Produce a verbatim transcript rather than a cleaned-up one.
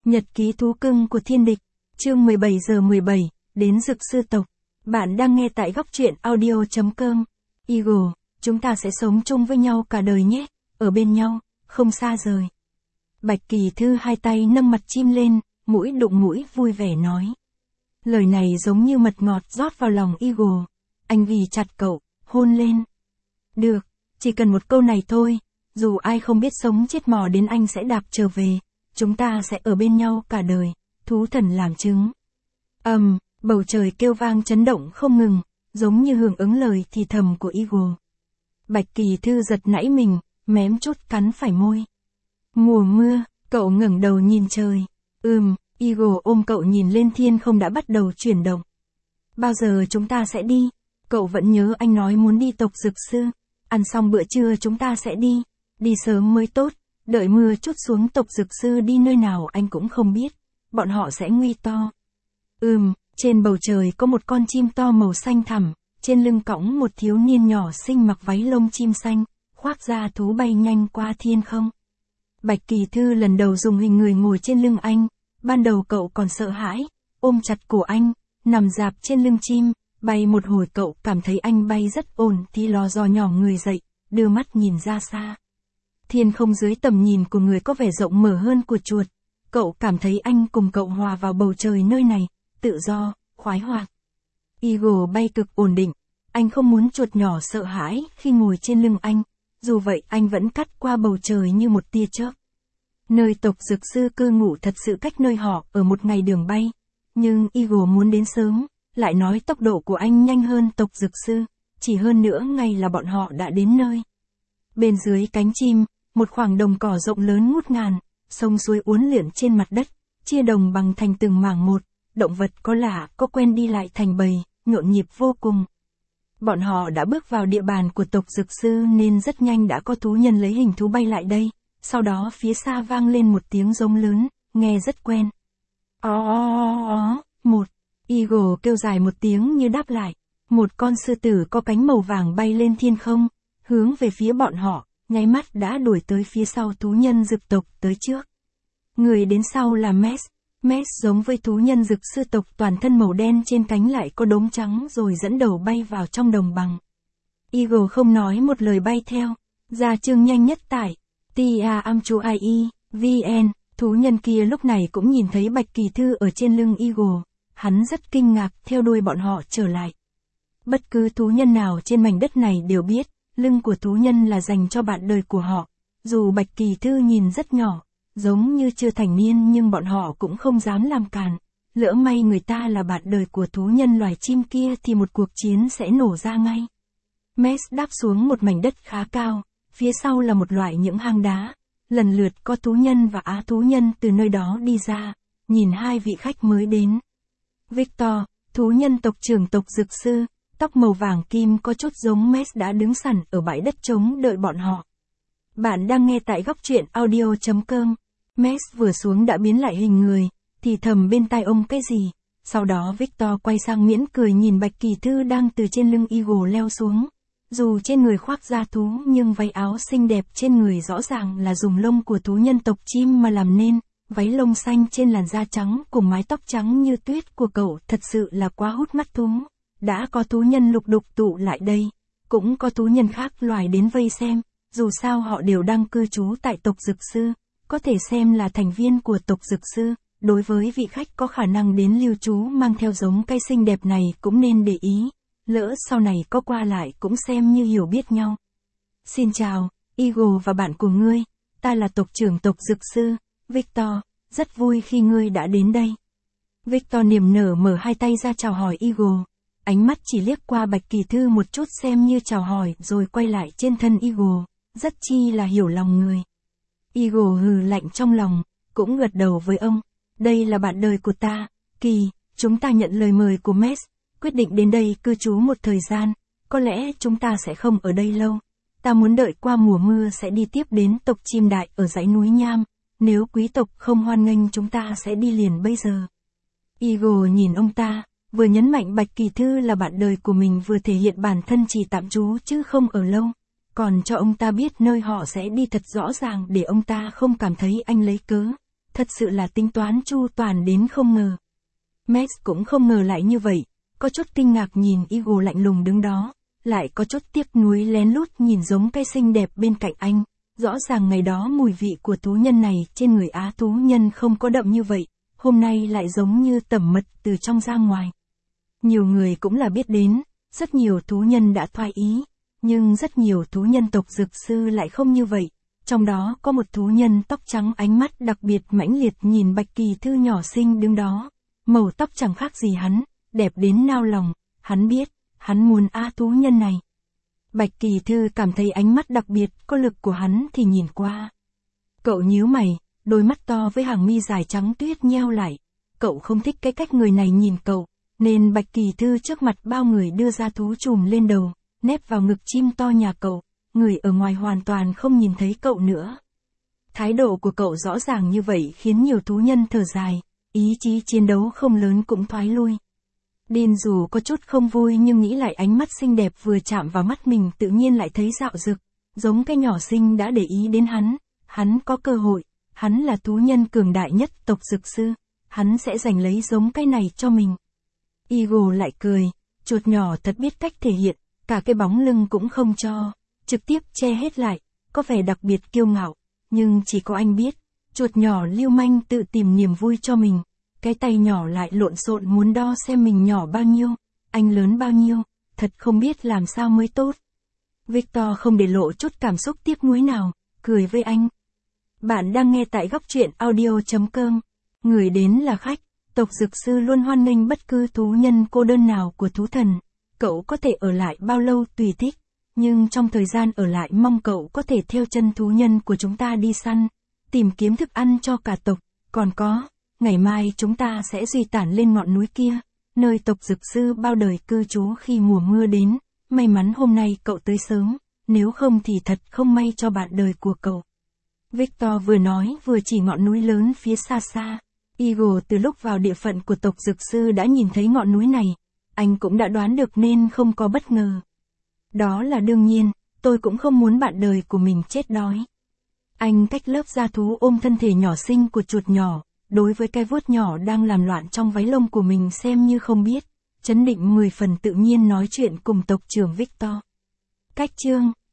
Nhật ký thú cưng của thiên địch, chương mười bảy giờ mười bảy, đến Dực Sư tộc. Bạn đang nghe tại góc truyện audio chấm com. Eagle, chúng ta sẽ sống chung với nhau cả đời nhé, ở bên nhau, không xa rời. Bạch Kỳ Thư hai tay nâng mặt chim lên, mũi đụng mũi vui vẻ nói. Lời này giống như mật ngọt rót vào lòng Eagle. Anh ghì chặt cậu, hôn lên. Được, chỉ cần một câu này thôi, dù ai không biết sống chết mò đến anh sẽ đạp trở về. Chúng ta sẽ ở bên nhau cả đời, thú thần làm chứng. Ầm, um, bầu trời kêu vang chấn động không ngừng, giống như hưởng ứng lời thì thầm của Eagle. Bạch Kỳ Thư giật nảy mình, mém chút cắn phải môi. Mùa mưa, cậu ngẩng đầu nhìn trời. Ừm, Eagle ôm cậu nhìn lên thiên không đã bắt đầu chuyển động. Bao giờ chúng ta sẽ đi? Cậu vẫn nhớ anh nói muốn đi tộc Dực Sư. Ăn xong bữa trưa chúng ta sẽ đi. Đi sớm mới tốt. Đợi mưa chút xuống tộc Dực Sư đi nơi nào anh cũng không biết. Bọn họ sẽ nguy to. Ừm, trên bầu trời có một con chim to màu xanh thẳm. Trên lưng cõng một thiếu niên nhỏ xinh mặc váy lông chim xanh, khoác da thú bay nhanh qua thiên không. Bạch Kỳ Thư lần đầu dùng hình người ngồi trên lưng anh. Ban đầu cậu còn sợ hãi, ôm chặt cổ anh, nằm dạp trên lưng chim. Bay một hồi cậu cảm thấy anh bay rất ổn thì lò dò nhỏ người dậy, đưa mắt nhìn ra xa. Thiên không dưới tầm nhìn của người có vẻ rộng mở hơn của chuột. Cậu cảm thấy anh cùng cậu hòa vào bầu trời nơi này, tự do, khoái hoạt. Eagle bay cực ổn định. Anh không muốn chuột nhỏ sợ hãi khi ngồi trên lưng anh. Dù vậy anh vẫn cắt qua bầu trời như một tia chớp. Nơi tộc Dực Sư cư ngụ thật sự cách nơi họ ở một ngày đường bay. Nhưng Eagle muốn đến sớm, lại nói tốc độ của anh nhanh hơn tộc Dực Sư. Chỉ hơn nữa ngày là bọn họ đã đến nơi. Bên dưới cánh chim, một khoảng đồng cỏ rộng lớn ngút ngàn, sông suối uốn lượn trên mặt đất, chia đồng bằng thành từng mảng một, động vật có lạ có quen đi lại thành bầy, nhộn nhịp vô cùng. Bọn họ đã bước vào địa bàn của tộc Dực Sư nên rất nhanh đã có thú nhân lấy hình thú bay lại đây, sau đó phía xa vang lên một tiếng rống lớn, nghe rất quen. Ó ó ó, một, Eagle kêu dài một tiếng như đáp lại, một con sư tử có cánh màu vàng bay lên thiên không, hướng về phía bọn họ. Nháy mắt đã đuổi tới phía sau thú nhân Dực tộc tới trước. Người đến sau là Mess. Mess giống với thú nhân Dực Sư tộc toàn thân màu đen trên cánh lại có đốm trắng rồi dẫn đầu bay vào trong đồng bằng. Eagle không nói một lời bay theo. Ra chương nhanh nhất tải. Tia Amchu i e, vn. Thú nhân kia lúc này cũng nhìn thấy Bạch Kỳ Thư ở trên lưng Eagle. Hắn rất kinh ngạc theo đuôi bọn họ trở lại. Bất cứ thú nhân nào trên mảnh đất này đều biết. Lưng của thú nhân là dành cho bạn đời của họ. Dù Bạch Kỳ Thư nhìn rất nhỏ, giống như chưa thành niên nhưng bọn họ cũng không dám làm cản. Lỡ may người ta là bạn đời của thú nhân loài chim kia thì một cuộc chiến sẽ nổ ra ngay. Mess đáp xuống một mảnh đất khá cao, phía sau là một loại những hang đá. Lần lượt có thú nhân và á thú nhân từ nơi đó đi ra, nhìn hai vị khách mới đến. Victor, thú nhân tộc trưởng tộc Dực Sư. Tóc màu vàng kim có chút giống Mess đã đứng sẵn ở bãi đất trống đợi bọn họ. Bạn đang nghe tại góc truyện audio chấm com. Mess vừa xuống đã biến lại hình người, thì thầm bên tai ông cái gì. Sau đó Victor quay sang miễn cười nhìn Bạch Kỳ Thư đang từ trên lưng Eagle leo xuống. Dù trên người khoác da thú nhưng váy áo xinh đẹp trên người rõ ràng là dùng lông của thú nhân tộc chim mà làm nên. Váy lông xanh trên làn da trắng cùng mái tóc trắng như tuyết của cậu thật sự là quá hút mắt thú. Đã có thú nhân lục đục tụ lại đây, cũng có thú nhân khác loài đến vây xem, dù sao họ đều đang cư trú tại tộc Dực Sư, có thể xem là thành viên của tộc Dực Sư, đối với vị khách có khả năng đến lưu trú mang theo giống cây xinh đẹp này cũng nên để ý, lỡ sau này có qua lại cũng xem như hiểu biết nhau. Xin chào, Eagle và bạn của ngươi, ta là tộc trưởng tộc Dực Sư, Victor, rất vui khi ngươi đã đến đây. Victor niềm nở mở hai tay ra chào hỏi Eagle. Ánh mắt chỉ liếc qua Bạch Kỳ Thư một chút xem như chào hỏi rồi quay lại trên thân Eagle, rất chi là hiểu lòng người. Eagle hừ lạnh trong lòng, cũng gật đầu với ông. Đây là bạn đời của ta, Kỳ, chúng ta nhận lời mời của Mess, quyết định đến đây cư trú một thời gian, có lẽ chúng ta sẽ không ở đây lâu. Ta muốn đợi qua mùa mưa sẽ đi tiếp đến tộc chim đại ở dãy núi Nham, nếu quý tộc không hoan nghênh chúng ta sẽ đi liền bây giờ. Eagle nhìn ông ta. Vừa nhấn mạnh Bạch Kỳ Thư là bạn đời của mình vừa thể hiện bản thân chỉ tạm trú chứ không ở lâu. Còn cho ông ta biết nơi họ sẽ đi thật rõ ràng để ông ta không cảm thấy anh lấy cớ. thật sự là tính toán chu toàn đến không ngờ. Max cũng không ngờ lại như vậy, có chút kinh ngạc nhìn Eagle lạnh lùng đứng đó, lại có chút tiếc nuối lén lút nhìn giống cái xinh đẹp bên cạnh anh. Rõ ràng ngày đó mùi vị của thú nhân này trên người á thú nhân không có đậm như vậy, hôm nay lại giống như tẩm mật từ trong ra ngoài. Nhiều người cũng là biết đến, rất nhiều thú nhân đã thoái ý, nhưng rất nhiều thú nhân tộc dược sư lại không như vậy. Trong đó có một thú nhân tóc trắng ánh mắt đặc biệt mãnh liệt nhìn Bạch Kỳ Thư nhỏ xinh đứng đó. Màu tóc chẳng khác gì hắn, đẹp đến nao lòng, hắn biết, hắn muốn á thú nhân này. Bạch Kỳ Thư cảm thấy ánh mắt đặc biệt có lực của hắn thì nhìn qua. Cậu nhíu mày, đôi mắt to với hàng mi dài trắng tuyết nheo lại. Cậu không thích cái cách người này nhìn cậu, nên Bạch Kỳ Thư trước mặt bao người đưa ra thú chùm lên đầu, nép vào ngực chim to nhà cậu, người ở ngoài hoàn toàn không nhìn thấy cậu nữa. Thái độ của cậu rõ ràng như vậy khiến nhiều thú nhân thở dài, ý chí chiến đấu không lớn cũng thoái lui. Dean dù có chút không vui nhưng nghĩ lại ánh mắt xinh đẹp vừa chạm vào mắt mình tự nhiên lại thấy dạo dực, giống cái nhỏ xinh đã để ý đến hắn, hắn có cơ hội, hắn là thú nhân cường đại nhất tộc dược sư, hắn sẽ giành lấy giống cái này cho mình. Eagle lại cười, chuột nhỏ thật biết cách thể hiện, cả cái bóng lưng cũng không cho, trực tiếp che hết lại, có vẻ đặc biệt kiêu ngạo, nhưng chỉ có anh biết, chuột nhỏ lưu manh tự tìm niềm vui cho mình. Cái tay nhỏ lại lộn xộn muốn đo xem mình nhỏ bao nhiêu, anh lớn bao nhiêu, thật không biết làm sao mới tốt. Victor không để lộ chút cảm xúc tiếc nuối nào, cười với anh. Bạn đang nghe tại góc truyện audio chấm com. Người đến là khách, tộc dược sư luôn hoan nghênh bất cứ thú nhân cô đơn nào của thú thần. Cậu có thể ở lại bao lâu tùy thích, nhưng trong thời gian ở lại mong cậu có thể theo chân thú nhân của chúng ta đi săn, tìm kiếm thức ăn cho cả tộc, còn có... Ngày mai chúng ta sẽ di tản lên ngọn núi kia, nơi tộc dược sư bao đời cư trú khi mùa mưa đến. May mắn hôm nay cậu tới sớm, nếu không thì thật không may cho bạn đời của cậu. Victor vừa nói vừa chỉ ngọn núi lớn phía xa xa. Eagle từ lúc vào địa phận của tộc dược sư đã nhìn thấy ngọn núi này. Anh cũng đã đoán được nên không có bất ngờ. Đó là đương nhiên, tôi cũng không muốn bạn đời của mình chết đói. Anh cách lớp da thú ôm thân thể nhỏ xinh của chuột nhỏ. Đối với cái vuốt nhỏ đang làm loạn trong váy lông của mình xem như không biết, chấn định mười phần tự nhiên nói chuyện cùng tộc trưởng Victor. Cách chương